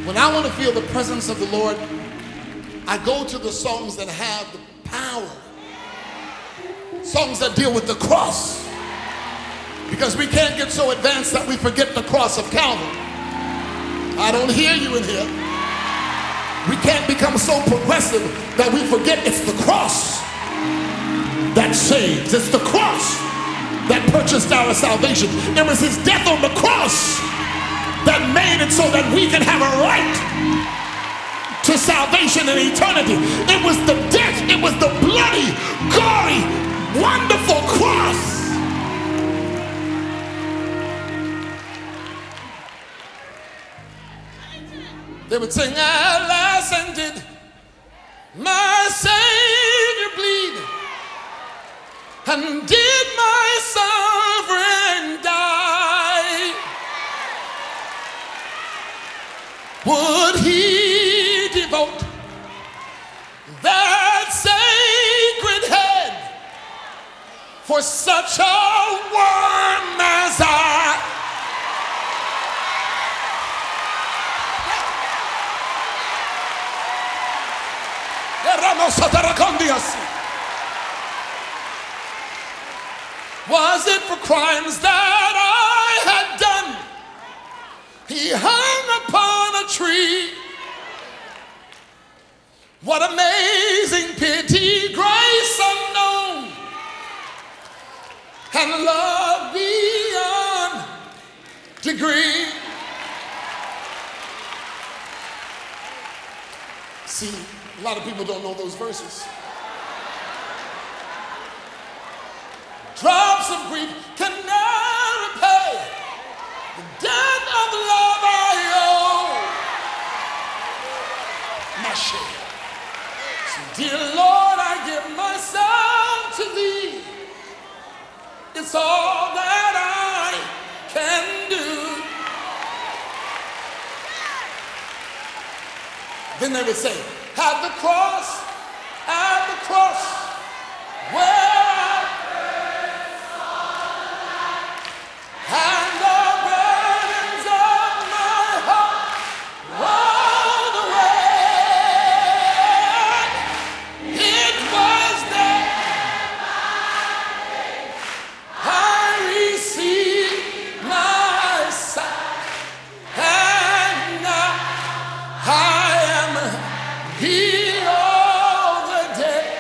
When I want to feel the presence of the Lord, I go to the songs that have the power. Songs that deal with the cross. Because we can't get so advanced that we forget the cross of Calvary. I don't hear you in here. We can't become so progressive that we forget it's the cross that saves. It's the cross that purchased our salvation. It was his death on the cross that made it so that we can have a right to salvation and eternity. It was the death, it was the bloody, gory, wonderful cross. They would sing, alas, and did my Savior bleed, and did my sovereign die? Would he devote that sacred head for such a worm as I? Was it for crimes that I had done? He hung upon a tree. What amazing pity, grace unknown, and love beyond degree. See, a lot of people don't know those verses. Drops of grief can never repay the debt of love I owe. My shame. So, dear Lord, I give myself to thee. It's all that I can do. Then they would say, at the cross, where and the burdens of my heart rolled away. It was there I received my sight, and now I am healed of the day.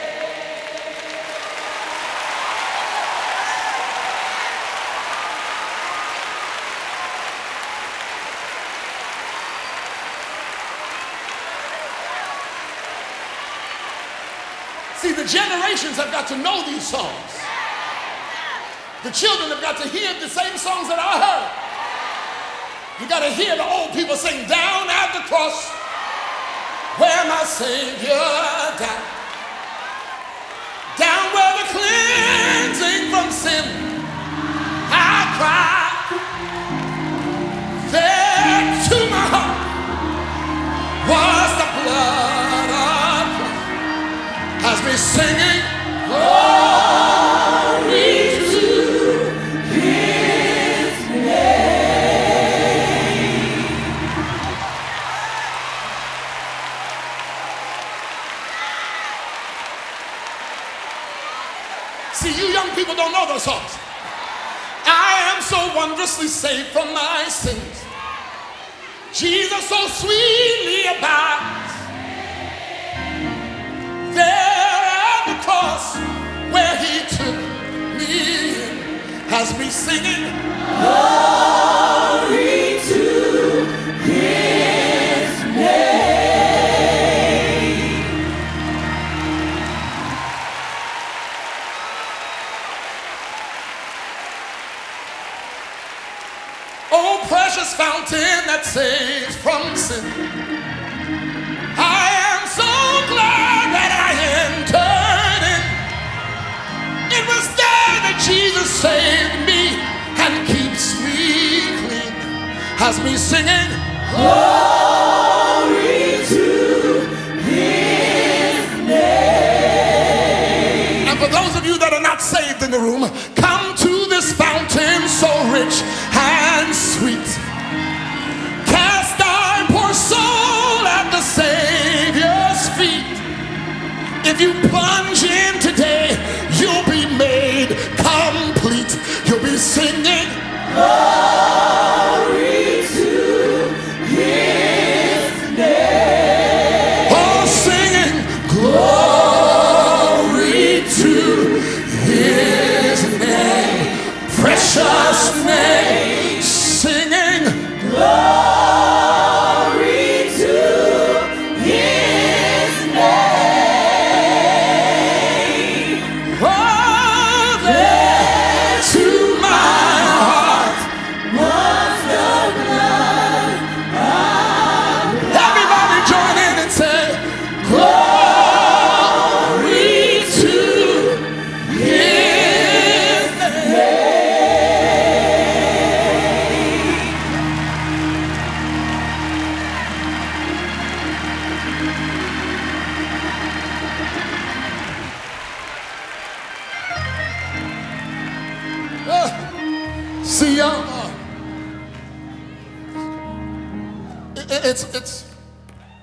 See, the generations have got to know these songs. The children have got to hear the same songs that I heard. You got to hear the old people sing, down at the cross where my Savior died. Down where the cleansing from sin I cried. There to my heart was the blood of Christ. As we singing, glory to his name. See, you young people don't know those songs. I am so wondrously saved from my sins. Jesus so sweetly abides there at the cross where he took me in. As we singing, glory to his name. Oh, precious fountain that saves from sin, I am so glad that I entered in. It was there that Jesus saved me and keeps me clean. As we singing, glory to his name. And for those of you that are not saved in the room, come to this fountain so rich and sweet. Cast thy poor soul if you plunge in today, you'll be made complete. You'll be singing glory to His name. Oh, singing glory to His name, precious name, singing glory to His name. Oh, there to my heart was the blood of God. Everybody join in and say, glory to His name. See, it's